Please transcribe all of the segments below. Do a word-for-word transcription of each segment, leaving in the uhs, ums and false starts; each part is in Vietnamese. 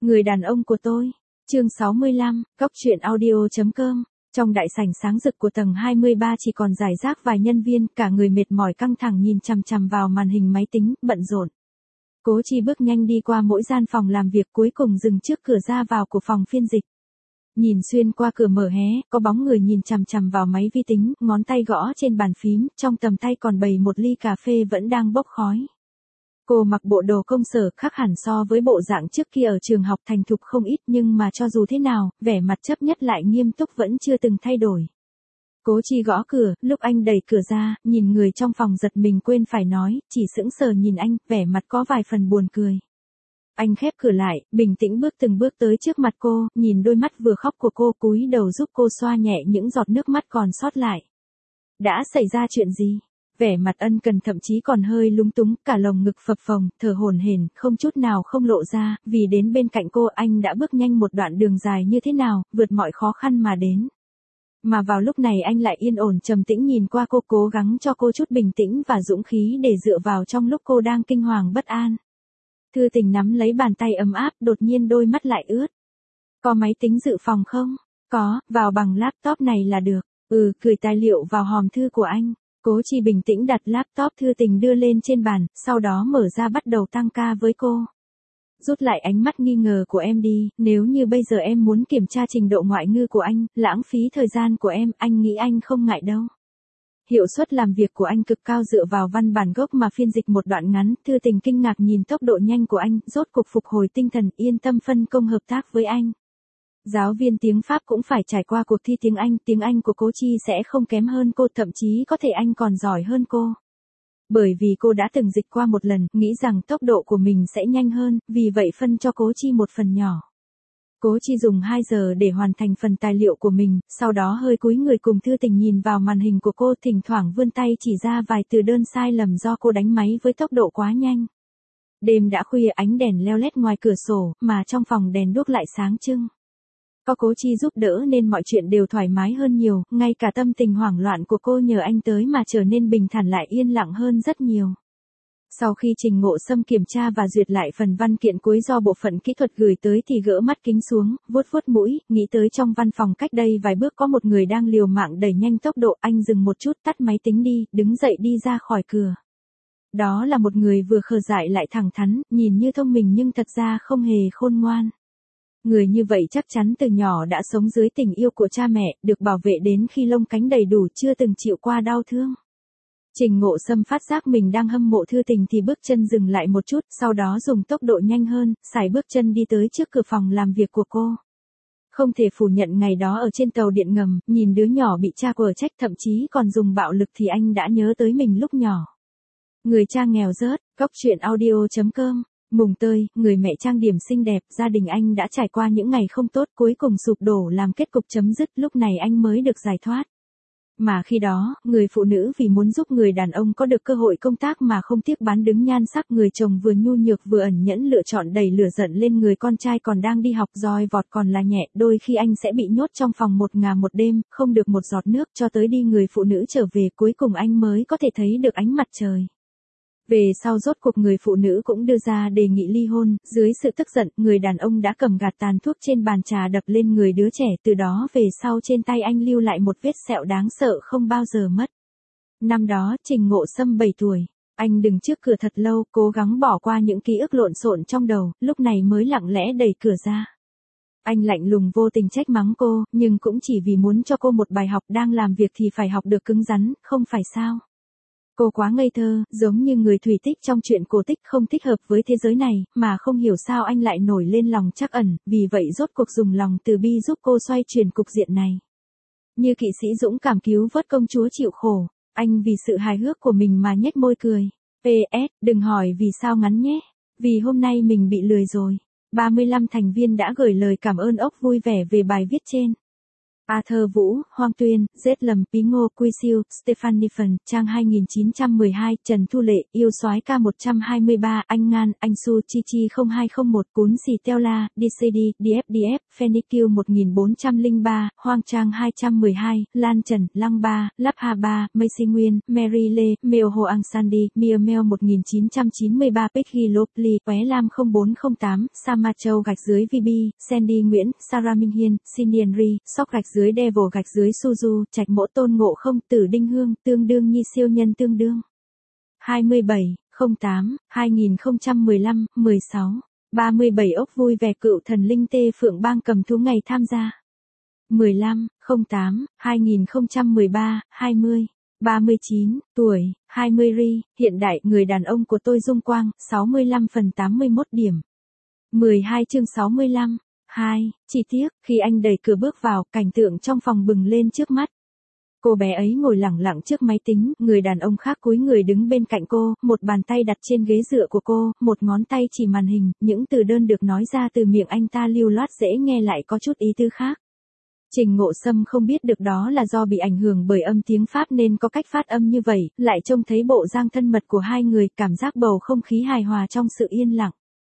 Người đàn ông của tôi. Chương sáu mươi lăm, Cóc truyện audio chấm com. Trong đại sảnh sáng rực của tầng hai mươi ba chỉ còn rải rác vài nhân viên, cả người mệt mỏi căng thẳng nhìn chằm chằm vào màn hình máy tính, bận rộn. Cố Chi bước nhanh đi qua mỗi gian phòng làm việc, cuối cùng dừng trước cửa ra vào của phòng phiên dịch. Nhìn xuyên qua cửa mở hé, có bóng người nhìn chằm chằm vào máy vi tính, ngón tay gõ trên bàn phím, trong tầm tay còn bày một ly cà phê vẫn đang bốc khói. Cô mặc bộ đồ công sở, khác hẳn so với bộ dạng trước kia ở trường học, thành thục không ít, nhưng mà cho dù thế nào, vẻ mặt chấp nhất lại nghiêm túc vẫn chưa từng thay đổi. Cố Chi gõ cửa, lúc anh đẩy cửa ra, nhìn người trong phòng giật mình quên phải nói, chỉ sững sờ nhìn anh, vẻ mặt có vài phần buồn cười. Anh khép cửa lại, bình tĩnh bước từng bước tới trước mặt cô, nhìn đôi mắt vừa khóc của cô, cúi đầu giúp cô xoa nhẹ những giọt nước mắt còn sót lại. Đã xảy ra chuyện gì? Vẻ mặt ân cần thậm chí còn hơi lúng túng, cả lồng ngực phập phồng, thở hổn hển, không chút nào không lộ ra, vì đến bên cạnh cô anh đã bước nhanh một đoạn đường dài như thế nào, vượt mọi khó khăn mà đến. Mà vào lúc này anh lại yên ổn trầm tĩnh nhìn qua cô, cố gắng cho cô chút bình tĩnh và dũng khí để dựa vào trong lúc cô đang kinh hoàng bất an. Thư Tình nắm lấy bàn tay ấm áp, đột nhiên đôi mắt lại ướt. Có máy tính dự phòng không? Có, vào bằng laptop này là được. Ừ, gửi tài liệu vào hòm thư của anh. Cố Chi bình tĩnh đặt laptop Thư Tình đưa lên trên bàn, sau đó mở ra bắt đầu tăng ca với cô. Rút lại ánh mắt nghi ngờ của em đi, nếu như bây giờ em muốn kiểm tra trình độ ngoại ngữ của anh, lãng phí thời gian của em, anh nghĩ anh không ngại đâu. Hiệu suất làm việc của anh cực cao, dựa vào văn bản gốc mà phiên dịch một đoạn ngắn. Thư Tình kinh ngạc nhìn tốc độ nhanh của anh, rốt cục phục hồi tinh thần, yên tâm phân công hợp tác với anh. Giáo viên tiếng Pháp cũng phải trải qua cuộc thi tiếng Anh, tiếng Anh của Cố Chi sẽ không kém hơn cô, thậm chí có thể anh còn giỏi hơn cô. Bởi vì cô đã từng dịch qua một lần, nghĩ rằng tốc độ của mình sẽ nhanh hơn, vì vậy phân cho Cố Chi một phần nhỏ. Cố Chi dùng hai giờ để hoàn thành phần tài liệu của mình, sau đó hơi cúi người cùng Thư Tình nhìn vào màn hình của cô, thỉnh thoảng vươn tay chỉ ra vài từ đơn sai lầm do cô đánh máy với tốc độ quá nhanh. Đêm đã khuya, ánh đèn leo lét ngoài cửa sổ, mà trong phòng đèn đuốc lại sáng trưng. Có Cố Chi giúp đỡ nên mọi chuyện đều thoải mái hơn nhiều, ngay cả tâm tình hoảng loạn của cô nhờ anh tới mà trở nên bình thản lại yên lặng hơn rất nhiều. Sau khi Trình Ngộ Sâm kiểm tra và duyệt lại phần văn kiện cuối do bộ phận kỹ thuật gửi tới thì gỡ mắt kính xuống, vuốt vuốt mũi, nghĩ tới trong văn phòng cách đây vài bước có một người đang liều mạng đẩy nhanh tốc độ, anh dừng một chút, tắt máy tính đi, đứng dậy đi ra khỏi cửa. Đó là một người vừa khờ dại lại thẳng thắn, nhìn như thông minh nhưng thật ra không hề khôn ngoan. Người như vậy chắc chắn từ nhỏ đã sống dưới tình yêu của cha mẹ, được bảo vệ đến khi lông cánh đầy đủ, chưa từng chịu qua đau thương. Trình Ngộ Sâm phát giác mình đang hâm mộ Thư Tình thì bước chân dừng lại một chút, sau đó dùng tốc độ nhanh hơn, sải bước chân đi tới trước cửa phòng làm việc của cô. Không thể phủ nhận ngày đó ở trên tàu điện ngầm, nhìn đứa nhỏ bị cha quở trách thậm chí còn dùng bạo lực thì anh đã nhớ tới mình lúc nhỏ. Người cha nghèo rớt, Cóc truyện audio chấm com. Mùng tơi, người mẹ trang điểm xinh đẹp, gia đình anh đã trải qua những ngày không tốt, cuối cùng sụp đổ làm kết cục chấm dứt, lúc này anh mới được giải thoát. Mà khi đó, người phụ nữ vì muốn giúp người đàn ông có được cơ hội công tác mà không tiếc bán đứng nhan sắc, người chồng vừa nhu nhược vừa ẩn nhẫn lựa chọn đẩy lửa giận lên người con trai còn đang đi học, roi vọt còn là nhẹ, đôi khi anh sẽ bị nhốt trong phòng một ngày một đêm, không được một giọt nước cho tới đi người phụ nữ trở về, cuối cùng anh mới có thể thấy được ánh mặt trời. Về sau rốt cuộc người phụ nữ cũng đưa ra đề nghị ly hôn, dưới sự tức giận, người đàn ông đã cầm gạt tàn thuốc trên bàn trà đập lên người đứa trẻ, từ đó về sau trên tay anh lưu lại một vết sẹo đáng sợ không bao giờ mất. Năm đó, Trình Ngộ Sâm bảy tuổi, anh đứng trước cửa thật lâu, cố gắng bỏ qua những ký ức lộn xộn trong đầu, lúc này mới lặng lẽ đẩy cửa ra. Anh lạnh lùng vô tình trách mắng cô, nhưng cũng chỉ vì muốn cho cô một bài học, đang làm việc thì phải học được cứng rắn, không phải sao? Cô quá ngây thơ, giống như người thủy tích trong truyện cổ tích, không thích hợp với thế giới này, mà không hiểu sao anh lại nổi lên lòng trắc ẩn, vì vậy rốt cuộc dùng lòng từ bi giúp cô xoay chuyển cục diện này. Như kỵ sĩ dũng cảm cứu vớt công chúa chịu khổ, anh vì sự hài hước của mình mà nhếch môi cười. pê ét, đừng hỏi vì sao ngắn nhé, vì hôm nay mình bị lười rồi. ba mươi lăm thành viên đã gửi lời cảm ơn ốc vui vẻ về bài viết trên. Arthur Vũ, Hoang Tuyên, Z Lầm, Pí Ngô, Quy Siêu, Stephanie Phần, Trang hai nghìn chín trăm mười hai, Trần Thu Lệ, Yêu Soái K một trăm hai mươi ba, Anh Ngan, Anh Su, Chi Chi không hai không một, Cún Xì Teo La, đê xê đê, đê ép đê ép, Phoenix Q một nghìn bốn trăm lẻ ba, Hoang Trang hai trăm mười hai, Lan Trần, Lăng Ba, Lắp Hà Ba, Macy Nguyên, Mary Lê, Mèo Hồ Ang Sandy, Mia Mel một nghìn chín trăm chín mươi ba, Peggy Lopli, Qué Lam không bốn không tám, Sama Châu gạch dưới vê bê, Sandy Nguyễn, Sarah Minh Hiên, Sinian Ri, Sóc gạch dưới Devil gạch dưới Suzu, Trạch Mỗ Tôn Ngộ Không, Tử Đinh Hương, tương đương Nhi siêu nhân tương đương. hai mươi bảy, không tám, hai nghìn không trăm mười lăm, mười sáu, ba mươi bảy ốc vui vẻ cựu thần linh tê phượng bang cầm thú ngày tham gia. mười lăm, không tám, hai nghìn không trăm mười ba, hai mươi, ba mươi chín, tuổi, hai mươi ri, hiện đại người đàn ông của tôi Dung Quang, sáu mươi lăm phần tám mươi mốt điểm. mười hai chương sáu mươi lăm. hai. Chi tiết, khi anh đẩy cửa bước vào, cảnh tượng trong phòng bừng lên trước mắt. Cô bé ấy ngồi lẳng lặng trước máy tính, người đàn ông khác cúi người đứng bên cạnh cô, một bàn tay đặt trên ghế dựa của cô, một ngón tay chỉ màn hình, những từ đơn được nói ra từ miệng anh ta lưu loát dễ nghe lại có chút ý tứ khác. Trình Ngộ Sâm không biết được đó là do bị ảnh hưởng bởi âm tiếng Pháp nên có cách phát âm như vậy, lại trông thấy bộ dáng thân mật của hai người, cảm giác bầu không khí hài hòa trong sự yên lặng.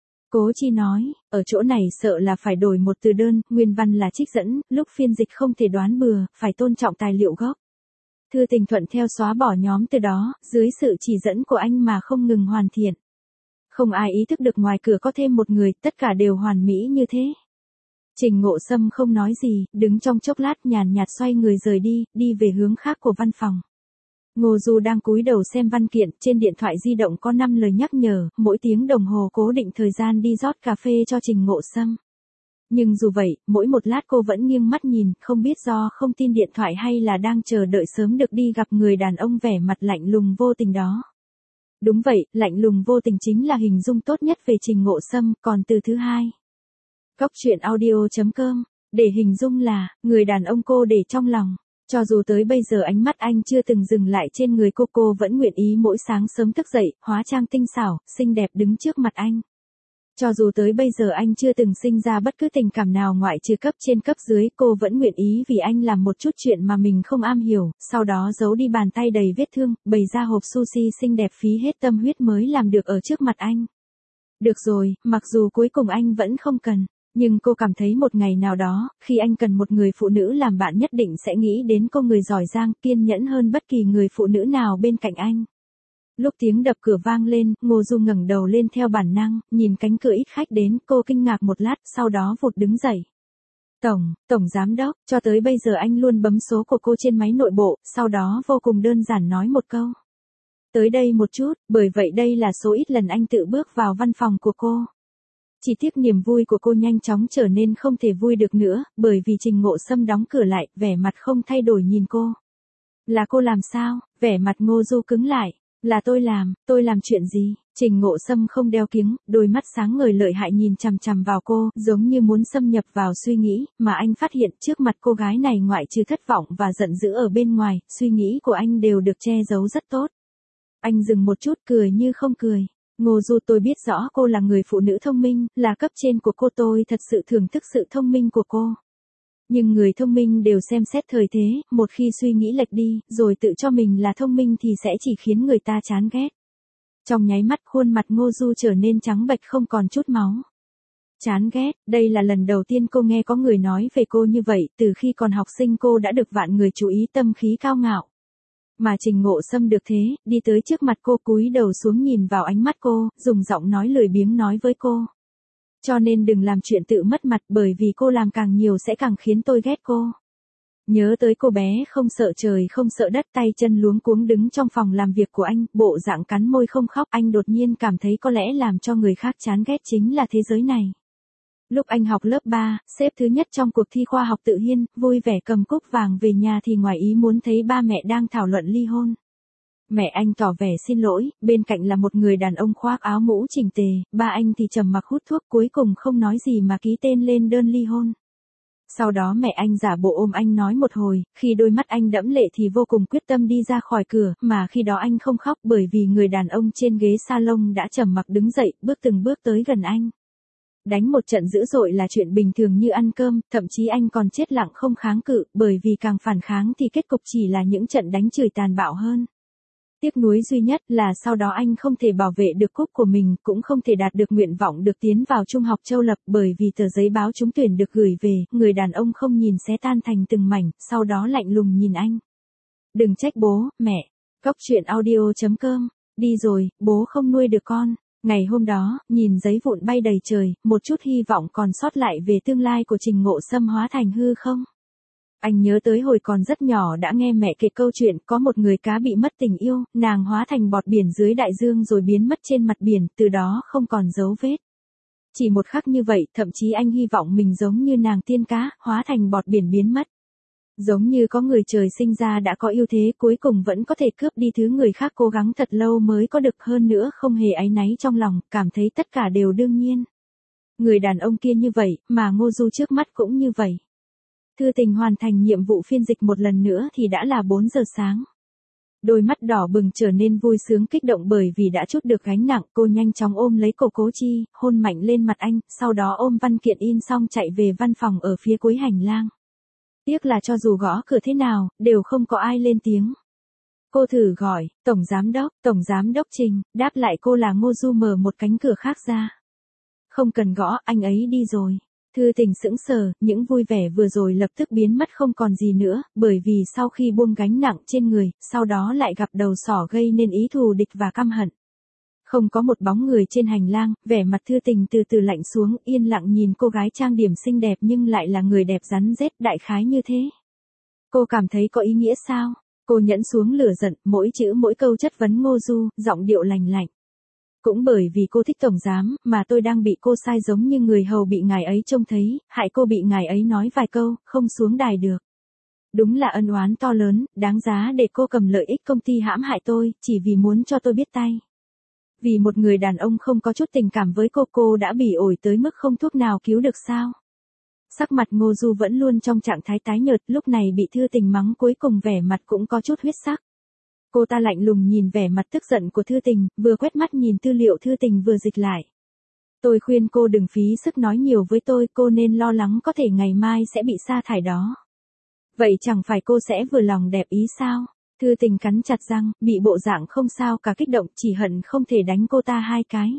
Cố Chi nói, ở chỗ này sợ là phải đổi một từ đơn, nguyên văn là trích dẫn, lúc phiên dịch không thể đoán bừa, phải tôn trọng tài liệu gốc. Thư Tình thuận theo xóa bỏ nhóm từ đó, dưới sự chỉ dẫn của anh mà không ngừng hoàn thiện. Không ai ý thức được ngoài cửa có thêm một người, tất cả đều hoàn mỹ như thế. Trình Ngộ Sâm không nói gì, đứng trong chốc lát nhàn nhạt xoay người rời đi, đi về hướng khác của văn phòng. Ngô Du đang cúi đầu xem văn kiện, trên điện thoại di động có năm lời nhắc nhở, mỗi tiếng đồng hồ cố định thời gian đi rót cà phê cho Trình Ngộ Sâm. Nhưng dù vậy, mỗi một lát cô vẫn nghiêng mắt nhìn, không biết do không tin điện thoại hay là đang chờ đợi sớm được đi gặp người đàn ông vẻ mặt lạnh lùng vô tình đó. Đúng vậy, lạnh lùng vô tình chính là hình dung tốt nhất về Trình Ngộ Sâm, còn từ thứ hai. Góc truyện audio chấm com, để hình dung là, người đàn ông cô để trong lòng. Cho dù tới bây giờ ánh mắt anh chưa từng dừng lại trên người cô, cô vẫn nguyện ý mỗi sáng sớm thức dậy, hóa trang tinh xảo, xinh đẹp đứng trước mặt anh. Cho dù tới bây giờ anh chưa từng sinh ra bất cứ tình cảm nào ngoại trừ cấp trên cấp dưới, cô vẫn nguyện ý vì anh làm một chút chuyện mà mình không am hiểu, sau đó giấu đi bàn tay đầy vết thương, bày ra hộp sushi xinh đẹp phí hết tâm huyết mới làm được ở trước mặt anh. Được rồi, mặc dù cuối cùng anh vẫn không cần. Nhưng cô cảm thấy một ngày nào đó, khi anh cần một người phụ nữ làm bạn nhất định sẽ nghĩ đến cô, người giỏi giang, kiên nhẫn hơn bất kỳ người phụ nữ nào bên cạnh anh. Lúc tiếng đập cửa vang lên, Ngô Du ngẩng đầu lên theo bản năng, nhìn cánh cửa ít khách đến, cô kinh ngạc một lát, sau đó vụt đứng dậy. Tổng, Tổng Giám Đốc, cho tới bây giờ anh luôn bấm số của cô trên máy nội bộ, sau đó vô cùng đơn giản nói một câu. Tới đây một chút, bởi vậy đây là số ít lần anh tự bước vào văn phòng của cô. Chỉ tiếc niềm vui của cô nhanh chóng trở nên không thể vui được nữa, bởi vì Trình Ngộ Sâm đóng cửa lại, vẻ mặt không thay đổi nhìn cô. Là cô làm sao? Vẻ mặt Ngô Du cứng lại. Là tôi làm, tôi làm chuyện gì? Trình Ngộ Sâm không đeo kiếng, đôi mắt sáng ngời lợi hại nhìn chằm chằm vào cô, giống như muốn xâm nhập vào suy nghĩ, mà anh phát hiện trước mặt cô gái này ngoại trừ thất vọng và giận dữ ở bên ngoài, suy nghĩ của anh đều được che giấu rất tốt. Anh dừng một chút, cười như không cười. Ngô Du, tôi biết rõ cô là người phụ nữ thông minh, là cấp trên của cô, tôi thật sự thưởng thức sự thông minh của cô. Nhưng người thông minh đều xem xét thời thế, một khi suy nghĩ lệch đi, rồi tự cho mình là thông minh thì sẽ chỉ khiến người ta chán ghét. Trong nháy mắt khuôn mặt Ngô Du trở nên trắng bệch không còn chút máu. Chán ghét, đây là lần đầu tiên cô nghe có người nói về cô như vậy, từ khi còn học sinh cô đã được vạn người chú ý, tâm khí cao ngạo. Mà Trình Ngộ Sâm được thế, đi tới trước mặt cô, cúi đầu xuống nhìn vào ánh mắt cô, dùng giọng nói lười biếng nói với cô. Cho nên đừng làm chuyện tự mất mặt, bởi vì cô làm càng nhiều sẽ càng khiến tôi ghét cô. Nhớ tới cô bé không sợ trời không sợ đất, tay chân luống cuống đứng trong phòng làm việc của anh, bộ dạng cắn môi không khóc, anh đột nhiên cảm thấy có lẽ làm cho người khác chán ghét chính là thế giới này. Lúc anh học lớp ba, xếp thứ nhất trong cuộc thi khoa học tự nhiên, vui vẻ cầm cúp vàng về nhà thì ngoài ý muốn thấy ba mẹ đang thảo luận ly hôn. Mẹ anh tỏ vẻ xin lỗi, bên cạnh là một người đàn ông khoác áo mũ chỉnh tề, ba anh thì trầm mặc hút thuốc, cuối cùng không nói gì mà ký tên lên đơn ly hôn. Sau đó mẹ anh giả bộ ôm anh nói một hồi, khi đôi mắt anh đẫm lệ thì vô cùng quyết tâm đi ra khỏi cửa, mà khi đó anh không khóc bởi vì người đàn ông trên ghế salon đã trầm mặc đứng dậy, bước từng bước tới gần anh. đánh một trận dữ dội là chuyện bình thường như ăn cơm, thậm chí anh còn chết lặng không kháng cự, bởi vì càng phản kháng thì kết cục chỉ là những trận đánh chửi tàn bạo hơn. Tiếc nuối duy nhất là sau đó anh không thể bảo vệ được cúp của mình, cũng không thể đạt được nguyện vọng được tiến vào Trung học Châu Lập, bởi vì tờ giấy báo trúng tuyển được gửi về, người đàn ông không nhìn xé tan thành từng mảnh, sau đó lạnh lùng nhìn anh. Đừng trách bố, mẹ. Cóc truyện audio chấm com. Đi rồi, bố không nuôi được con. Ngày hôm đó, nhìn giấy vụn bay đầy trời, một chút hy vọng còn sót lại về tương lai của Trình Ngộ Sâm hóa thành hư không. Anh nhớ tới hồi còn rất nhỏ đã nghe mẹ kể câu chuyện có một người cá bị mất tình yêu, nàng hóa thành bọt biển dưới đại dương rồi biến mất trên mặt biển, từ đó không còn dấu vết. Chỉ một khắc như vậy, thậm chí anh hy vọng mình giống như nàng tiên cá, hóa thành bọt biển biến mất. Giống như có người trời sinh ra đã có ưu thế cuối cùng vẫn có thể cướp đi thứ người khác cố gắng thật lâu mới có được, hơn nữa không hề áy náy trong lòng, cảm thấy tất cả đều đương nhiên. Người đàn ông kia như vậy, mà Ngô Du trước mắt cũng như vậy. Thư Tình hoàn thành nhiệm vụ phiên dịch một lần nữa thì đã là bốn giờ sáng. Đôi mắt đỏ bừng trở nên vui sướng kích động bởi vì đã trút được gánh nặng, cô nhanh chóng ôm lấy cổ Cố Chi, hôn mạnh lên mặt anh, sau đó ôm văn kiện in xong chạy về văn phòng ở phía cuối hành lang. Tiếc là cho dù gõ cửa thế nào, đều không có ai lên tiếng. Cô thử gọi, Tổng Giám Đốc, Tổng Giám Đốc Trình, đáp lại cô là Ngô Du mở một cánh cửa khác ra. Không cần gõ, anh ấy đi rồi. Thư Tình sững sờ, những vui vẻ vừa rồi lập tức biến mất không còn gì nữa, bởi vì sau khi buông gánh nặng trên người, sau đó lại gặp đầu sỏ gây nên ý thù địch và căm hận. Không có một bóng người trên hành lang, vẻ mặt Thư Tình từ từ lạnh xuống, yên lặng nhìn cô gái trang điểm xinh đẹp nhưng lại là người đẹp rắn rết, đại khái như thế. Cô cảm thấy có ý nghĩa sao? Cô nhẫn xuống lửa giận, mỗi chữ mỗi câu chất vấn Ngô Du, giọng điệu lành lạnh. Cũng bởi vì cô thích Tổng Giám, mà tôi đang bị cô sai giống như người hầu bị ngài ấy trông thấy, hại cô bị ngài ấy nói vài câu, không xuống đài được. Đúng là ân oán to lớn, đáng giá để cô cầm lợi ích công ty hãm hại tôi, chỉ vì muốn cho tôi biết tay. Vì một người đàn ông không có chút tình cảm với cô, cô đã bỉ ổi tới mức không thuốc nào cứu được sao? Sắc mặt Ngô Du vẫn luôn trong trạng thái tái nhợt, lúc này bị Thư Tình mắng cuối cùng vẻ mặt cũng có chút huyết sắc. Cô ta lạnh lùng nhìn vẻ mặt tức giận của Thư Tình, vừa quét mắt nhìn tư liệu Thư Tình vừa dịch lại. Tôi khuyên cô đừng phí sức nói nhiều với tôi, cô nên lo lắng có thể ngày mai sẽ bị sa thải đó. Vậy chẳng phải cô sẽ vừa lòng đẹp ý sao? Thư Tình cắn chặt răng, bị bộ dạng không sao cả kích động, chỉ hận không thể đánh cô ta hai cái.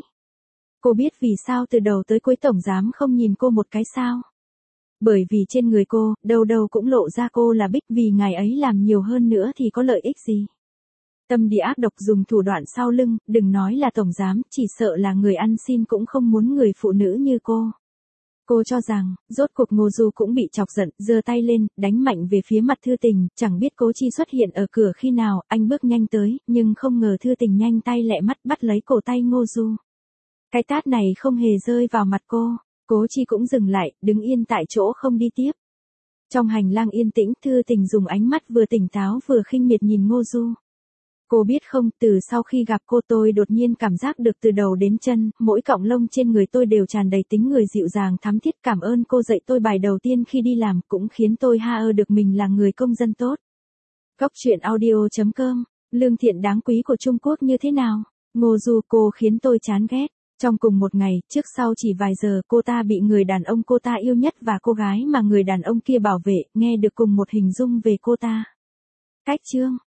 Cô biết vì sao từ đầu tới cuối Tổng Giám không nhìn cô một cái sao? Bởi vì trên người cô, đâu đâu cũng lộ ra cô là Bích, vì ngài ấy làm nhiều hơn nữa thì có lợi ích gì? Tâm địa ác độc dùng thủ đoạn sau lưng, đừng nói là Tổng Giám, chỉ sợ là người ăn xin cũng không muốn người phụ nữ như cô. Cô cho rằng, rốt cuộc Ngô Du cũng bị chọc giận, giơ tay lên, đánh mạnh về phía mặt Thư Tình, chẳng biết Cố Chi xuất hiện ở cửa khi nào, anh bước nhanh tới, nhưng không ngờ Thư Tình nhanh tay lẹ mắt bắt lấy cổ tay Ngô Du. Cái tát này không hề rơi vào mặt cô, Cố Chi cũng dừng lại, đứng yên tại chỗ không đi tiếp. Trong hành lang yên tĩnh, Thư Tình dùng ánh mắt vừa tỉnh táo vừa khinh miệt nhìn Ngô Du. Cô biết không, từ sau khi gặp cô tôi đột nhiên cảm giác được từ đầu đến chân, mỗi cọng lông trên người tôi đều tràn đầy tính người dịu dàng thắm thiết. Cảm ơn cô dạy tôi bài đầu tiên khi đi làm, cũng khiến tôi ha ơ được mình là người công dân tốt. Cóc truyện audio chấm com, lương thiện đáng quý của Trung Quốc như thế nào? Ngô Du, cô khiến tôi chán ghét. Trong cùng một ngày, trước sau chỉ vài giờ, cô ta bị người đàn ông cô ta yêu nhất và cô gái mà người đàn ông kia bảo vệ, nghe được cùng một hình dung về cô ta. Cách chương